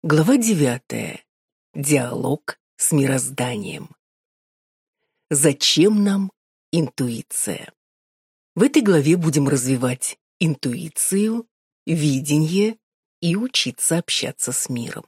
Глава 9. Диалог с мирозданием. Зачем нам интуиция? В этой главе будем развивать интуицию, видение и учиться общаться с миром.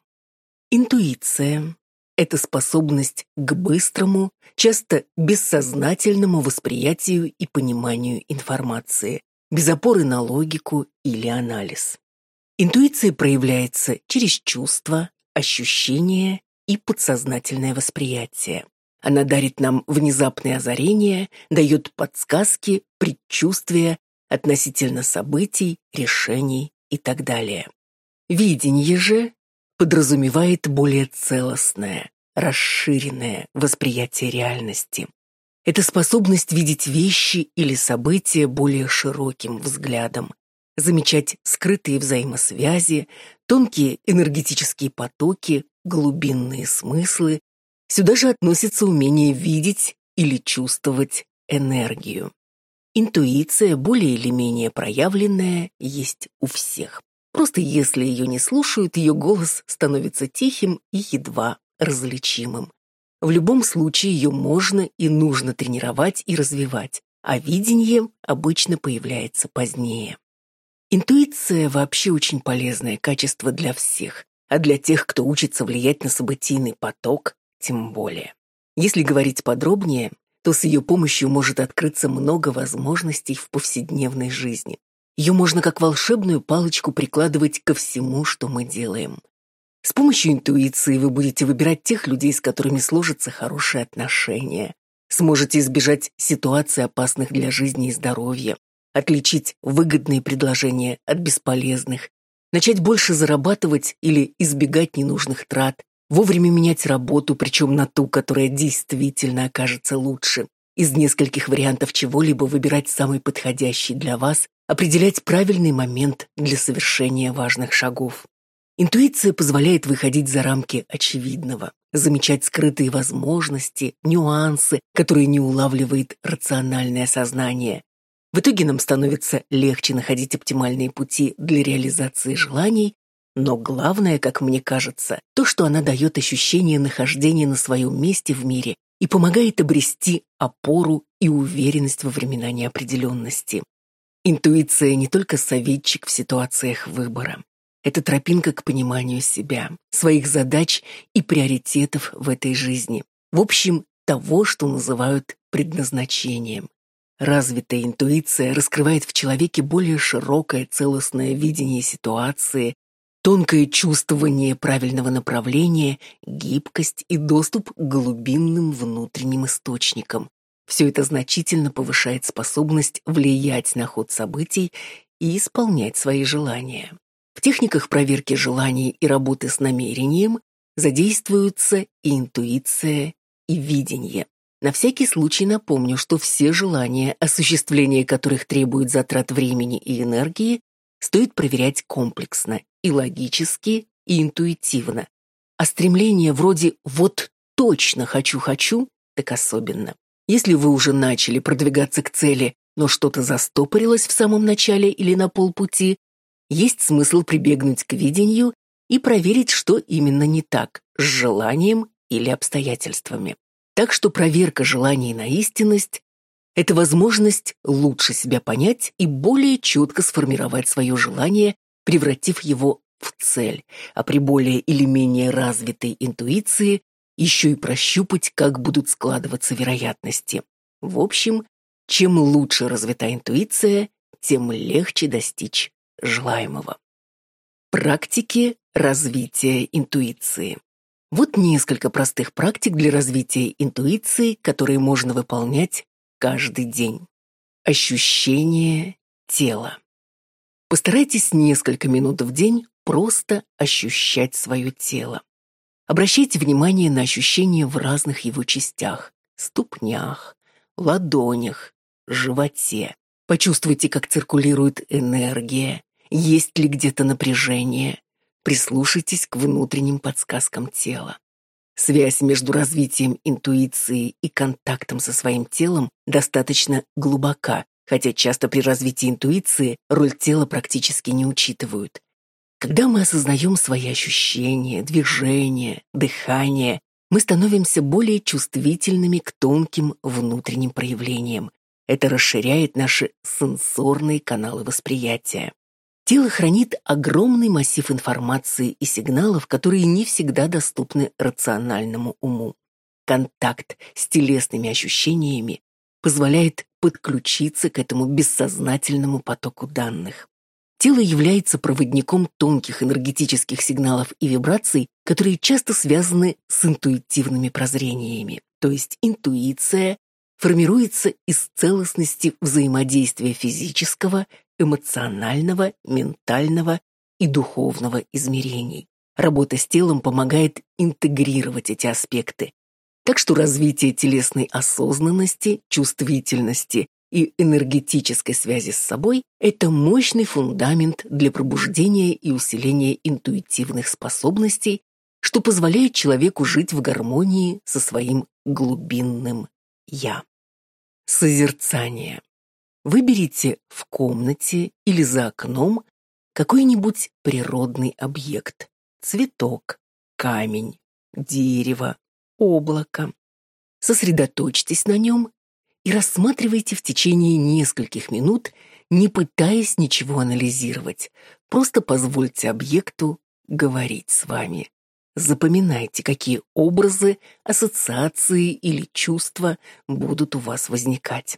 Интуиция – это способность к быстрому, часто бессознательному восприятию и пониманию информации, без опоры на логику или анализ. Интуиция проявляется через чувства, ощущения и подсознательное восприятие. Она дарит нам внезапные озарения, дает подсказки, предчувствия относительно событий, решений и так далее. Видение же подразумевает более целостное, расширенное восприятие реальности. Это способность видеть вещи или события более широким взглядом, замечать скрытые взаимосвязи, тонкие энергетические потоки, глубинные смыслы. Сюда же относится умение видеть или чувствовать энергию. Интуиция, более или менее проявленная, есть у всех. Просто если ее не слушают, ее голос становится тихим и едва различимым. В любом случае ее можно и нужно тренировать и развивать, а видение обычно появляется позднее. Интуиция вообще очень полезное качество для всех, а для тех, кто учится влиять на событийный поток, тем более. Если говорить подробнее, то с ее помощью может открыться много возможностей в повседневной жизни. Ее можно как волшебную палочку прикладывать ко всему, что мы делаем. С помощью интуиции вы будете выбирать тех людей, с которыми сложатся хорошие отношения, сможете избежать ситуаций, опасных для жизни и здоровья, отличить выгодные предложения от бесполезных, начать больше зарабатывать или избегать ненужных трат, вовремя менять работу, причем на ту, которая действительно окажется лучше, из нескольких вариантов чего-либо выбирать самый подходящий для вас, определять правильный момент для совершения важных шагов. Интуиция позволяет выходить за рамки очевидного, замечать скрытые возможности, нюансы, которые не улавливает рациональное сознание. В итоге нам становится легче находить оптимальные пути для реализации желаний, но главное, как мне кажется, то, что она дает ощущение нахождения на своем месте в мире и помогает обрести опору и уверенность во времена неопределенности. Интуиция не только советчик в ситуациях выбора. Это тропинка к пониманию себя, своих задач и приоритетов в этой жизни. В общем, того, что называют предназначением. Развитая интуиция раскрывает в человеке более широкое целостное видение ситуации, тонкое чувствование правильного направления, гибкость и доступ к глубинным внутренним источникам. Все это значительно повышает способность влиять на ход событий и исполнять свои желания. В техниках проверки желаний и работы с намерением задействуются и интуиция, и видение. На всякий случай напомню, что все желания, осуществление которых требует затрат времени и энергии, стоит проверять комплексно и логически, и интуитивно. А стремление вроде «вот точно хочу-хочу» так особенно. Если вы уже начали продвигаться к цели, но что-то застопорилось в самом начале или на полпути, есть смысл прибегнуть к видению и проверить, что именно не так с желанием или обстоятельствами. Так что проверка желаний на истинность – это возможность лучше себя понять и более четко сформировать свое желание, превратив его в цель, а при более или менее развитой интуиции еще и прощупать, как будут складываться вероятности. В общем, чем лучше развита интуиция, тем легче достичь желаемого. Практики развития интуиции. Вот несколько простых практик для развития интуиции, которые можно выполнять каждый день. Ощущение тела. Постарайтесь несколько минут в день просто ощущать свое тело. Обращайте внимание на ощущения в разных его частях – ступнях, ладонях, животе. Почувствуйте, как циркулирует энергия, есть ли где-то напряжение. Прислушайтесь к внутренним подсказкам тела. Связь между развитием интуиции и контактом со своим телом достаточно глубока, хотя часто при развитии интуиции роль тела практически не учитывают. Когда мы осознаем свои ощущения, движения, дыхание, мы становимся более чувствительными к тонким внутренним проявлениям. Это расширяет наши сенсорные каналы восприятия. Тело хранит огромный массив информации и сигналов, которые не всегда доступны рациональному уму. Контакт с телесными ощущениями позволяет подключиться к этому бессознательному потоку данных. Тело является проводником тонких энергетических сигналов и вибраций, которые часто связаны с интуитивными прозрениями. То есть интуиция формируется из целостности взаимодействия физического, эмоционального, ментального и духовного измерений. Работа с телом помогает интегрировать эти аспекты. Так что развитие телесной осознанности, чувствительности и энергетической связи с собой – это мощный фундамент для пробуждения и усиления интуитивных способностей, что позволяет человеку жить в гармонии со своим глубинным «я». Созерцание. Выберите в комнате или за окном какой-нибудь природный объект – цветок, камень, дерево, облако. Сосредоточьтесь на нем и рассматривайте в течение нескольких минут, не пытаясь ничего анализировать. Просто позвольте объекту говорить с вами. Запоминайте, какие образы, ассоциации или чувства будут у вас возникать.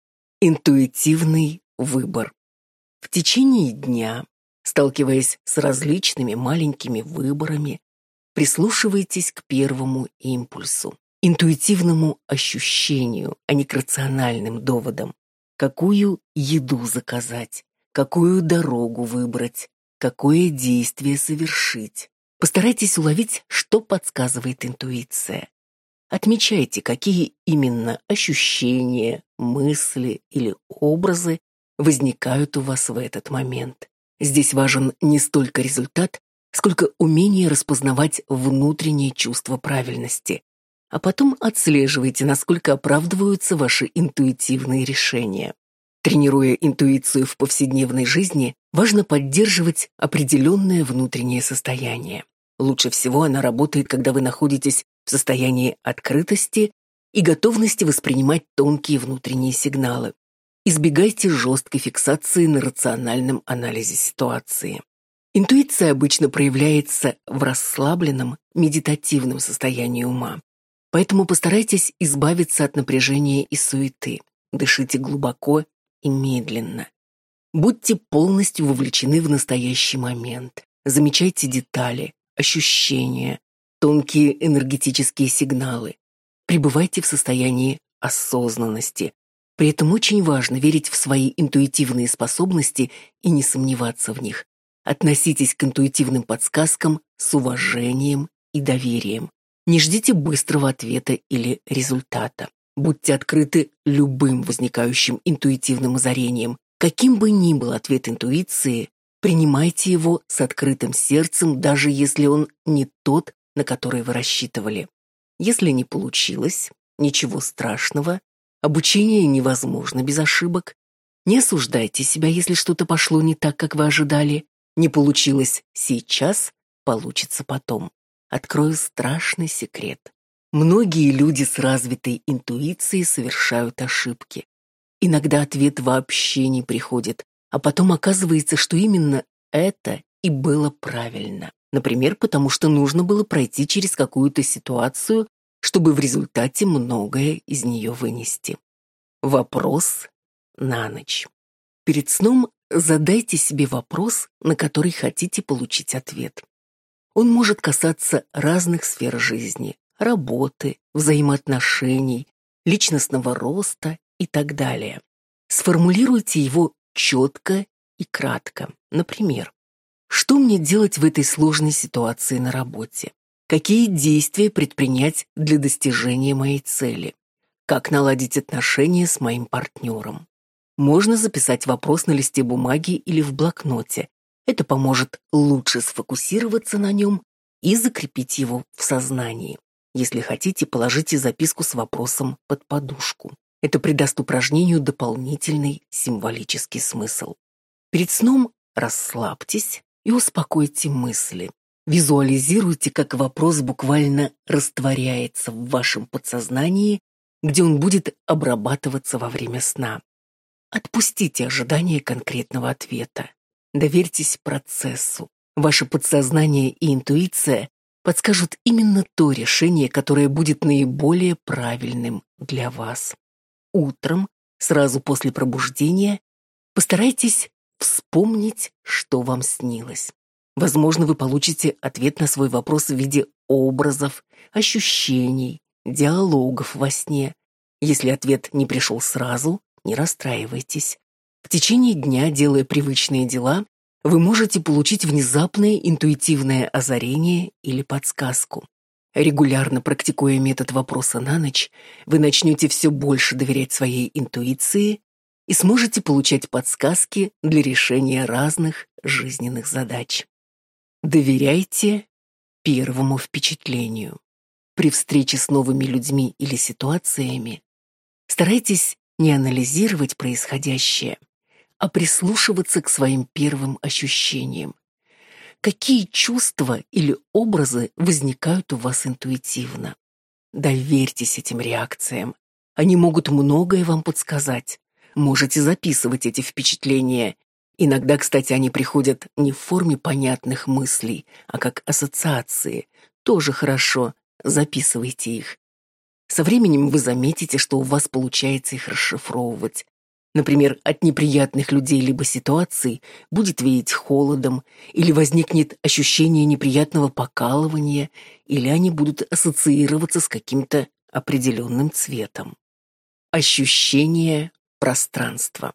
Интуитивный выбор. В течение дня, сталкиваясь с различными маленькими выборами, прислушивайтесь к первому импульсу, интуитивному ощущению, а не к рациональным доводам. Какую еду заказать, какую дорогу выбрать, какое действие совершить. Постарайтесь уловить, что подсказывает интуиция. Отмечайте, какие именно ощущения, мысли или образы возникают у вас в этот момент. Здесь важен не столько результат, сколько умение распознавать внутреннее чувство правильности. А потом отслеживайте, насколько оправдываются ваши интуитивные решения. Тренируя интуицию в повседневной жизни, важно поддерживать определенное внутреннее состояние. Лучше всего она работает, когда вы находитесь в состоянии открытости и готовности воспринимать тонкие внутренние сигналы. Избегайте жесткой фиксации на рациональном анализе ситуации. Интуиция обычно проявляется в расслабленном, медитативном состоянии ума. Поэтому постарайтесь избавиться от напряжения и суеты. Дышите глубоко и медленно. Будьте полностью вовлечены в настоящий момент. Замечайте детали, ощущения, тонкие энергетические сигналы. Пребывайте в состоянии осознанности. При этом очень важно верить в свои интуитивные способности и не сомневаться в них. Относитесь к интуитивным подсказкам с уважением и доверием. Не ждите быстрого ответа или результата. Будьте открыты любым возникающим интуитивным озарением. Каким бы ни был ответ интуиции, принимайте его с открытым сердцем, даже если он не тот, на который вы рассчитывали. Если не получилось, ничего страшного, обучение невозможно без ошибок. Не осуждайте себя, если что-то пошло не так, как вы ожидали. Не получилось сейчас, получится потом. Открою страшный секрет. Многие люди с развитой интуицией совершают ошибки. Иногда ответ вообще не приходит, а потом оказывается, что именно это и было правильно. Например, потому что нужно было пройти через какую-то ситуацию, чтобы в результате многое из нее вынести. Вопрос на ночь. Перед сном задайте себе вопрос, на который хотите получить ответ. Он может касаться разных сфер жизни, работы, взаимоотношений, личностного роста и так далее. Сформулируйте его четко и кратко. Например, что мне делать в этой сложной ситуации на работе? Какие действия предпринять для достижения моей цели? Как наладить отношения с моим партнером? Можно записать вопрос на листе бумаги или в блокноте. Это поможет лучше сфокусироваться на нем и закрепить его в сознании. Если хотите, положите записку с вопросом под подушку. Это придаст упражнению дополнительный символический смысл. Перед сном расслабьтесь и успокойте мысли. Визуализируйте, как вопрос буквально растворяется в вашем подсознании, где он будет обрабатываться во время сна. Отпустите ожидание конкретного ответа. Доверьтесь процессу. Ваше подсознание и интуиция подскажут именно то решение, которое будет наиболее правильным для вас. Утром, сразу после пробуждения, постарайтесь вспомнить, что вам снилось. Возможно, вы получите ответ на свой вопрос в виде образов, ощущений, диалогов во сне. Если ответ не пришел сразу, не расстраивайтесь. В течение дня, делая привычные дела, вы можете получить внезапное интуитивное озарение или подсказку. Регулярно практикуя метод вопроса на ночь, вы начнете все больше доверять своей интуиции и сможете получать подсказки для решения разных жизненных задач. Доверяйте первому впечатлению. При встрече с новыми людьми или ситуациями старайтесь не анализировать происходящее, а прислушиваться к своим первым ощущениям. Какие чувства или образы возникают у вас интуитивно? Доверьтесь этим реакциям. Они могут многое вам подсказать. Можете записывать эти впечатления. Иногда, кстати, они приходят не в форме понятных мыслей, а как ассоциации. Тоже хорошо, записывайте их. Со временем вы заметите, что у вас получается их расшифровывать. Например, от неприятных людей либо ситуаций будет веять холодом, или возникнет ощущение неприятного покалывания, или они будут ассоциироваться с каким-то определенным цветом. Ощущение пространства.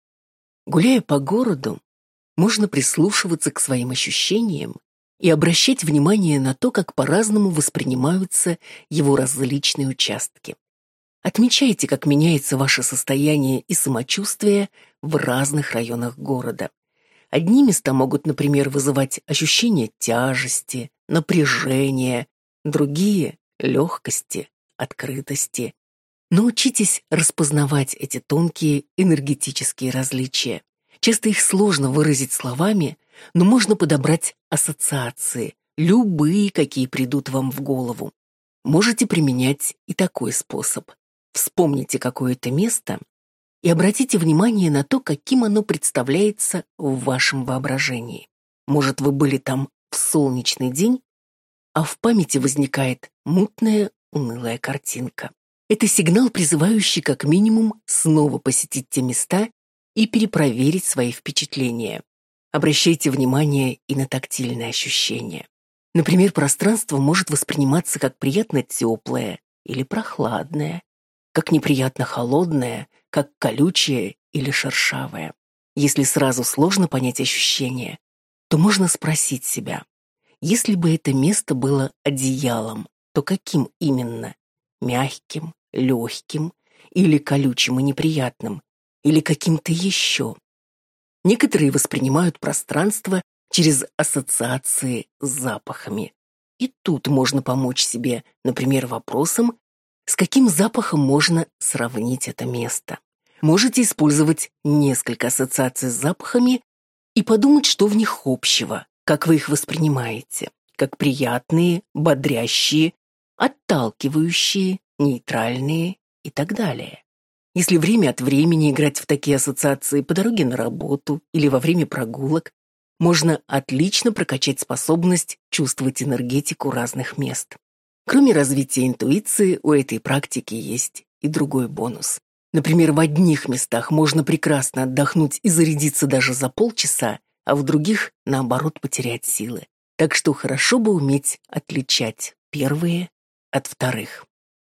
Гуляя по городу, можно прислушиваться к своим ощущениям и обращать внимание на то, как по-разному воспринимаются его различные участки. Отмечайте, как меняется ваше состояние и самочувствие в разных районах города. Одни места могут, например, вызывать ощущение тяжести, напряжения, другие — легкости, открытости. Научитесь распознавать эти тонкие энергетические различия. Часто их сложно выразить словами, но можно подобрать ассоциации, любые, какие придут вам в голову. Можете применять и такой способ. Вспомните какое-то место и обратите внимание на то, каким оно представляется в вашем воображении. Может, вы были там в солнечный день, а в памяти возникает мутная, унылая картинка. Это сигнал, призывающий как минимум снова посетить те места и перепроверить свои впечатления. Обращайте внимание и на тактильные ощущения. Например, пространство может восприниматься как приятно теплое или прохладное, как неприятно холодное, как колючее или шершавое. Если сразу сложно понять ощущения, то можно спросить себя, если бы это место было одеялом, то каким именно? Мягким, легким или колючим и неприятным, или каким-то еще? Некоторые воспринимают пространство через ассоциации с запахами. И тут можно помочь себе, например, вопросом, с каким запахом можно сравнить это место. Можете использовать несколько ассоциаций с запахами и подумать, что в них общего, как вы их воспринимаете, как приятные, бодрящие, отталкивающие, нейтральные и так далее. Если время от времени играть в такие ассоциации по дороге на работу или во время прогулок, можно отлично прокачать способность чувствовать энергетику разных мест. Кроме развития интуиции, у этой практики есть и другой бонус. Например, в одних местах можно прекрасно отдохнуть и зарядиться даже за полчаса, а в других, наоборот, потерять силы. Так что хорошо бы уметь отличать первые от вторых.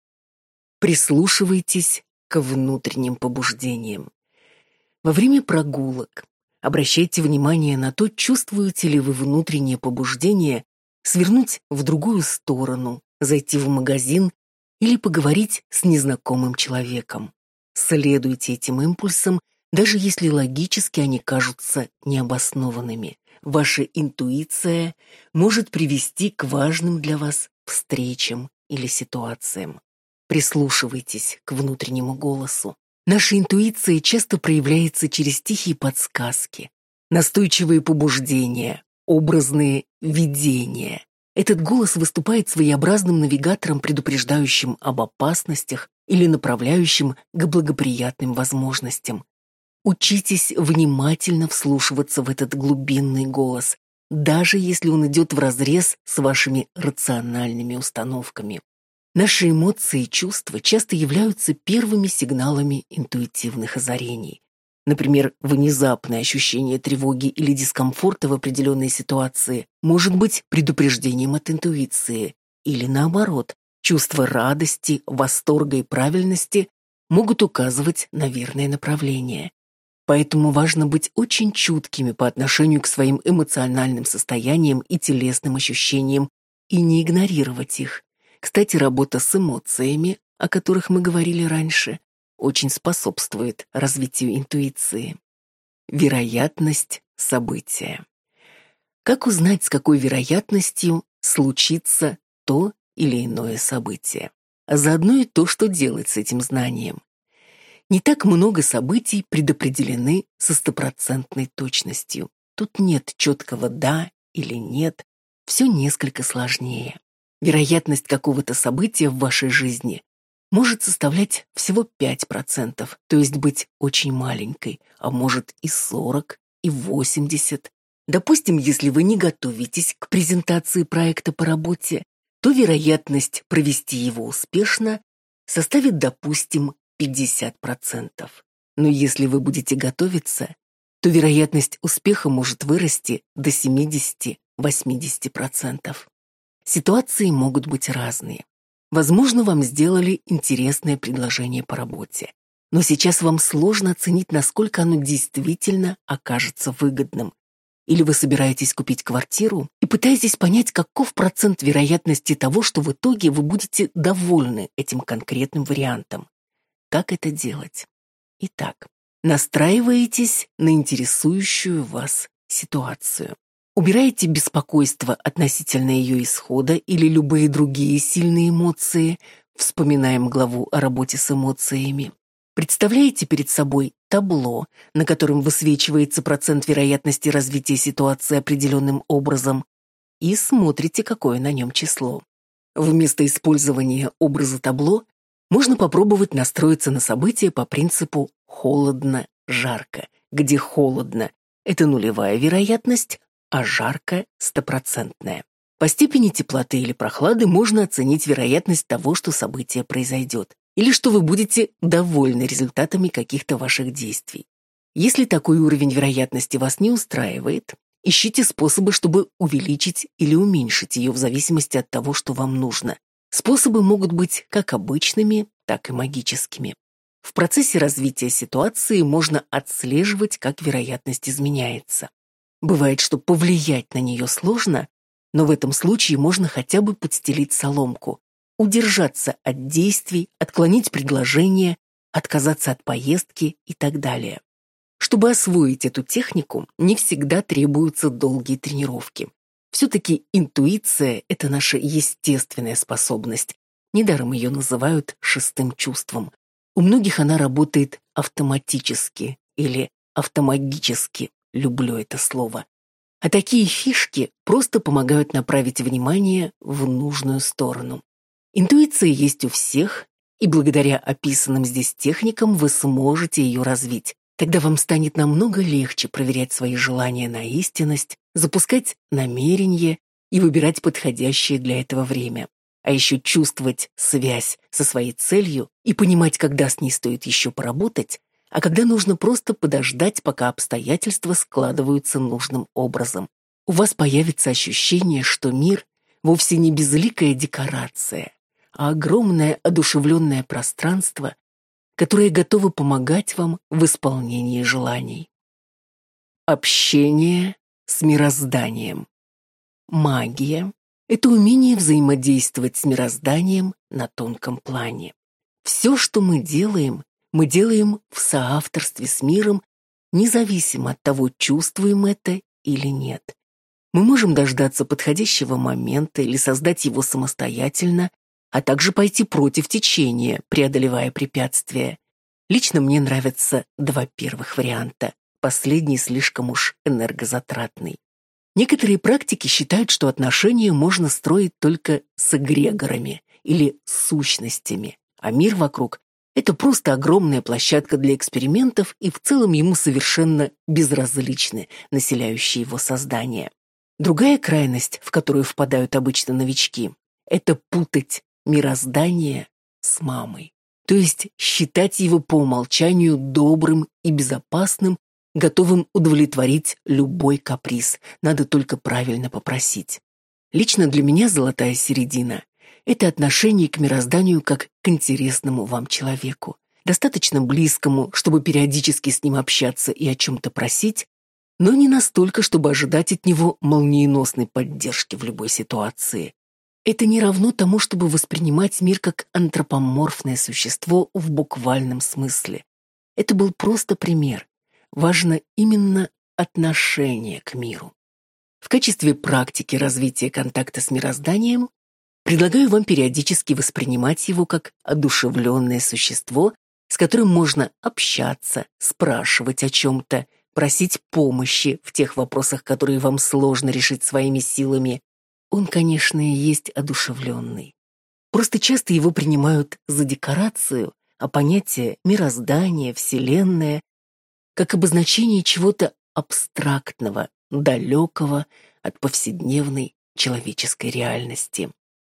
Прислушивайтесь к внутренним побуждениям. Во время прогулок обращайте внимание на то, чувствуете ли вы внутреннее побуждение свернуть в другую сторону, зайти в магазин или поговорить с незнакомым человеком. Следуйте этим импульсам, даже если логически они кажутся необоснованными. Ваша интуиция может привести к важным для вас встречам или ситуациям. Прислушивайтесь к внутреннему голосу. Наша интуиция часто проявляется через тихие подсказки, настойчивые побуждения, образные видения. Этот голос выступает своеобразным навигатором, предупреждающим об опасностях или направляющим к благоприятным возможностям. Учитесь внимательно вслушиваться в этот глубинный голос, даже если он идет вразрез с вашими рациональными установками. Наши эмоции и чувства часто являются первыми сигналами интуитивных озарений. Например, внезапное ощущение тревоги или дискомфорта в определенной ситуации может быть предупреждением от интуиции, или наоборот, чувства радости, восторга и правильности могут указывать на верное направление. Поэтому важно быть очень чуткими по отношению к своим эмоциональным состояниям и телесным ощущениям и не игнорировать их. Кстати, работа с эмоциями, о которых мы говорили раньше, очень способствует развитию интуиции. Вероятность события. Как узнать, с какой вероятностью случится то или иное событие? А заодно и то, что делать с этим знанием. Не так много событий предопределены со стопроцентной точностью. Тут нет четкого «да» или «нет», все несколько сложнее. Вероятность какого-то события в вашей жизни может составлять всего 5%, то есть быть очень маленькой, а может и 40, и 80. Допустим, если вы не готовитесь к презентации проекта по работе, то вероятность провести его успешно составит, допустим, 50%. Но если вы будете готовиться, то вероятность успеха может вырасти до 70-80%. Ситуации могут быть разные. Возможно, вам сделали интересное предложение по работе, но сейчас вам сложно оценить, насколько оно действительно окажется выгодным. Или вы собираетесь купить квартиру и пытаетесь понять, каков процент вероятности того, что в итоге вы будете довольны этим конкретным вариантом. Как это делать? Итак, настраиваетесь на интересующую вас ситуацию. Убираете беспокойство относительно ее исхода или любые другие сильные эмоции, вспоминаем главу о работе с эмоциями. Представляете перед собой табло, на котором высвечивается процент вероятности развития ситуации определенным образом, и смотрите, какое на нем число. Вместо использования образа табло можно попробовать настроиться на события по принципу холодно-жарко, где холодно – это нулевая вероятность, а жарко – стопроцентная. По степени теплоты или прохлады можно оценить вероятность того, что событие произойдет, или что вы будете довольны результатами каких-то ваших действий. Если такой уровень вероятности вас не устраивает, ищите способы, чтобы увеличить или уменьшить ее в зависимости от того, что вам нужно. Способы могут быть как обычными, так и магическими. В процессе развития ситуации можно отслеживать, как вероятность изменяется. Бывает, что повлиять на нее сложно, но в этом случае можно хотя бы подстелить соломку, удержаться от действий, отклонить предложение, отказаться от поездки и так далее. Чтобы освоить эту технику, не всегда требуются долгие тренировки. Все-таки интуиция – это наша естественная способность. Недаром ее называют шестым чувством. У многих она работает автоматически или автомагически. Люблю это слово. А такие фишки просто помогают направить внимание в нужную сторону. Интуиция есть у всех, и благодаря описанным здесь техникам вы сможете ее развить. Тогда вам станет намного легче проверять свои желания на истинность, запускать намерения и выбирать подходящее для этого время. А еще чувствовать связь со своей целью и понимать, когда с ней стоит еще поработать, а когда нужно просто подождать, пока обстоятельства складываются нужным образом. У вас появится ощущение, что мир вовсе не безликая декорация, а огромное одушевленное пространство, которое готово помогать вам в исполнении желаний. Общение с мирозданием. Магия – это умение взаимодействовать с мирозданием на тонком плане. Все, что мы делаем в соавторстве с миром, независимо от того, чувствуем это или нет. Мы можем дождаться подходящего момента или создать его самостоятельно, а также пойти против течения, преодолевая препятствия. Лично мне нравятся два первых варианта, последний слишком уж энергозатратный. Некоторые практики считают, что отношения можно строить только с эгрегорами или сущностями, а мир вокруг — это просто огромная площадка для экспериментов, и в целом ему совершенно безразличны населяющие его создания. Другая крайность, в которую впадают обычно новички, это путать мироздание с мамой. То есть считать его по умолчанию добрым и безопасным, готовым удовлетворить любой каприз, надо только правильно попросить. Лично для меня золотая середина — это отношение к мирозданию как к интересному вам человеку, достаточно близкому, чтобы периодически с ним общаться и о чем-то просить, но не настолько, чтобы ожидать от него молниеносной поддержки в любой ситуации. Это не равно тому, чтобы воспринимать мир как антропоморфное существо в буквальном смысле. Это был просто пример. Важно именно отношение к миру. В качестве практики развития контакта с мирозданием предлагаю вам периодически воспринимать его как одушевленное существо, с которым можно общаться, спрашивать о чем-то, просить помощи в тех вопросах, которые вам сложно решить своими силами. Он, конечно, и есть одушевленный. Просто часто его принимают за декорацию, а понятие мироздание, вселенная как обозначение чего-то абстрактного, далекого от повседневной человеческой реальности.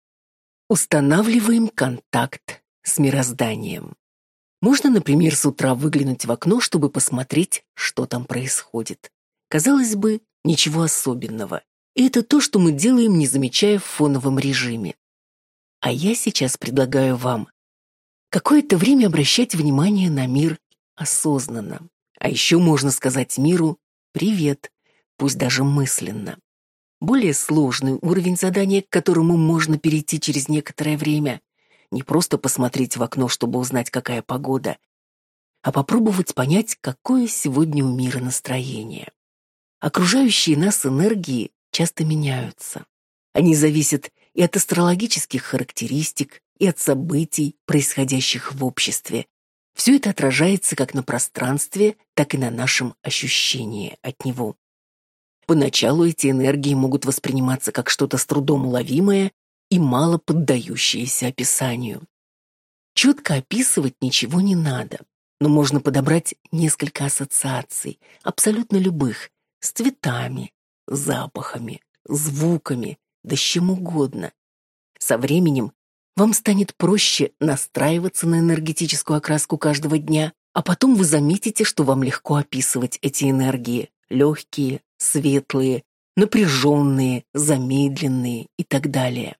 Устанавливаем контакт с мирозданием. Можно, например, с утра выглянуть в окно, чтобы посмотреть, что там происходит. Казалось бы, ничего особенного. И это то, что мы делаем, не замечая в фоновом режиме. А я сейчас предлагаю вам какое-то время обращать внимание на мир осознанно. А еще можно сказать миру «привет», пусть даже мысленно. Более сложный уровень задания, к которому можно перейти через некоторое время. Не просто посмотреть в окно, чтобы узнать, какая погода, а попробовать понять, какое сегодня у мира настроение. Окружающие нас энергии часто меняются. Они зависят и от астрологических характеристик, и от событий, происходящих в обществе. Все это отражается как на пространстве, так и на нашем ощущении от него. Поначалу эти энергии могут восприниматься как что-то с трудом уловимое и мало поддающееся описанию. Четко описывать ничего не надо, но можно подобрать несколько ассоциаций, абсолютно любых, с цветами, запахами, звуками, да с чем угодно. Со временем вам станет проще настраиваться на энергетическую окраску каждого дня, а потом вы заметите, что вам легко описывать эти энергии – легкие, светлые, напряженные, замедленные и так далее.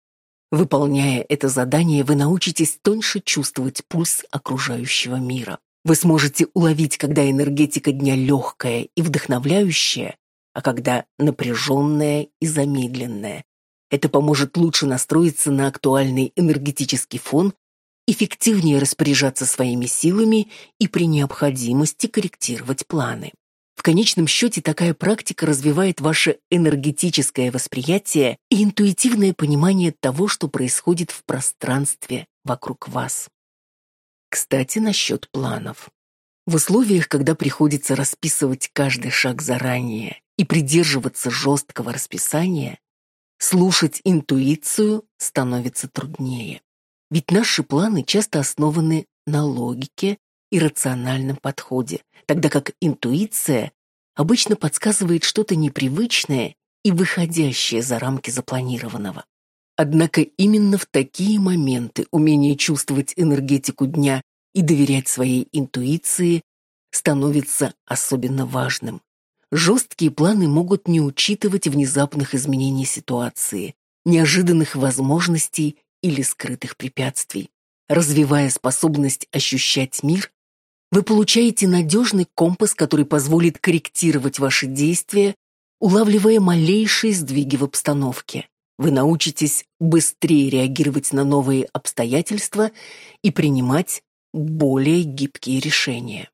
Выполняя это задание, вы научитесь тоньше чувствовать пульс окружающего мира. Вы сможете уловить, когда энергетика дня легкая и вдохновляющая, а когда напряженная и замедленная. Это поможет лучше настроиться на актуальный энергетический фон, эффективнее распоряжаться своими силами и при необходимости корректировать планы. В конечном счете такая практика развивает ваше энергетическое восприятие и интуитивное понимание того, что происходит в пространстве вокруг вас. Кстати, насчет планов. В условиях, когда приходится расписывать каждый шаг заранее и придерживаться жесткого расписания, слушать интуицию становится труднее. Ведь наши планы часто основаны на логике и рациональном подходе, тогда как интуиция обычно подсказывает что-то непривычное и выходящее за рамки запланированного. Однако именно в такие моменты умение чувствовать энергетику дня и доверять своей интуиции становится особенно важным. Жесткие планы могут не учитывать внезапных изменений ситуации, неожиданных возможностей или скрытых препятствий. Развивая способность ощущать мир, вы получаете надежный компас, который позволит корректировать ваши действия, улавливая малейшие сдвиги в обстановке. Вы научитесь быстрее реагировать на новые обстоятельства и принимать более гибкие решения.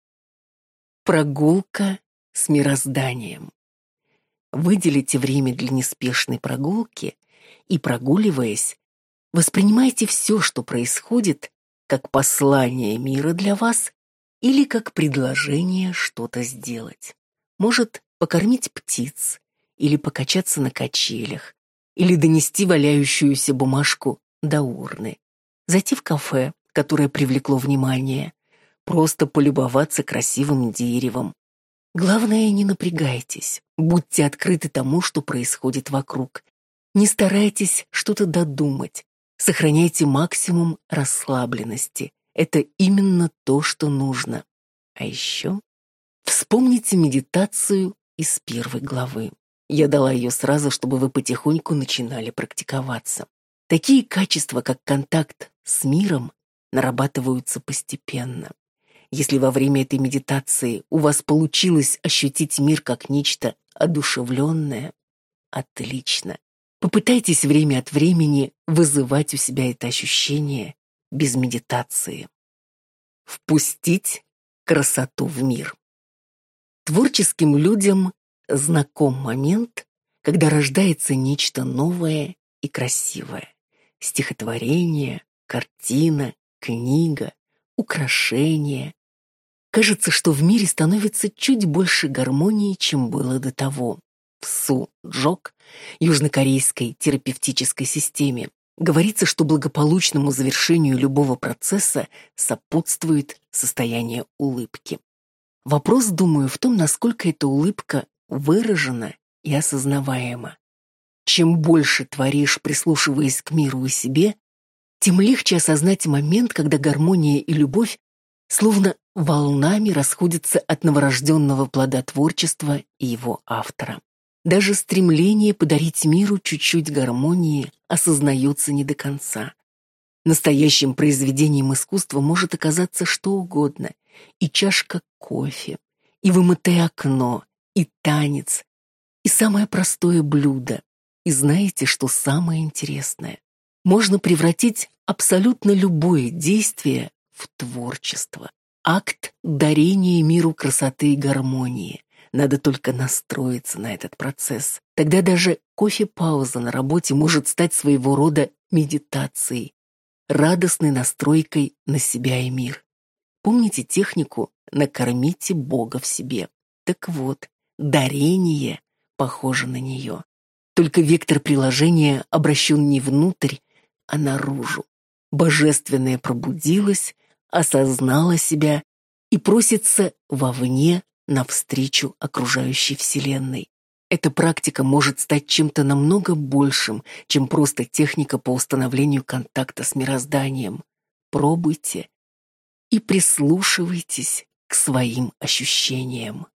Прогулка с мирозданием. Выделите время для неспешной прогулки и, прогуливаясь, воспринимайте все, что происходит, как послание мира для вас или как предложение что-то сделать. Может, покормить птиц или покачаться на качелях, или донести валяющуюся бумажку до урны, зайти в кафе, которое привлекло внимание, просто полюбоваться красивым деревом. Главное, не напрягайтесь, будьте открыты тому, что происходит вокруг. Не старайтесь что-то додумать, сохраняйте максимум расслабленности. Это именно то, что нужно. А еще вспомните медитацию из 1 главы. Я дала ее сразу, чтобы вы потихоньку начинали практиковаться. Такие качества, как контакт с миром, нарабатываются постепенно. Если во время этой медитации у вас получилось ощутить мир как нечто одушевленное, отлично. Попытайтесь время от времени вызывать у себя это ощущение без медитации. Впустить красоту в мир. Творческим людям знаком момент, когда рождается нечто новое и красивое. Стихотворение, картина, книга, украшение. Кажется, что в мире становится чуть больше гармонии, чем было до того. В Су-Джок, южнокорейской терапевтической системе, говорится, что благополучному завершению любого процесса сопутствует состояние улыбки. Вопрос, думаю, в том, насколько эта улыбка выражена и осознаваема. Чем больше творишь, прислушиваясь к миру и себе, тем легче осознать момент, когда гармония и любовь словно волнами расходятся от новорожденного плода творчества и его автора. Даже стремление подарить миру чуть-чуть гармонии осознается не до конца. Настоящим произведением искусства может оказаться что угодно: и чашка кофе, и вымытое окно, и танец, и самое простое блюдо. И знаете, что самое интересное? Можно превратить абсолютно любое действие в творчество. Акт дарения миру красоты и гармонии. Надо только настроиться на этот процесс. Тогда даже кофе-пауза на работе может стать своего рода медитацией, радостной настройкой на себя и мир. Помните технику «накормите Бога в себе»? Так вот, дарение похоже на нее. Только вектор приложения обращен не внутрь, а наружу. Божественное пробудилось, осознало себя и просится вовне навстречу окружающей Вселенной. Эта практика может стать чем-то намного большим, чем просто техника по установлению контакта с мирозданием. Пробуйте и прислушивайтесь к своим ощущениям.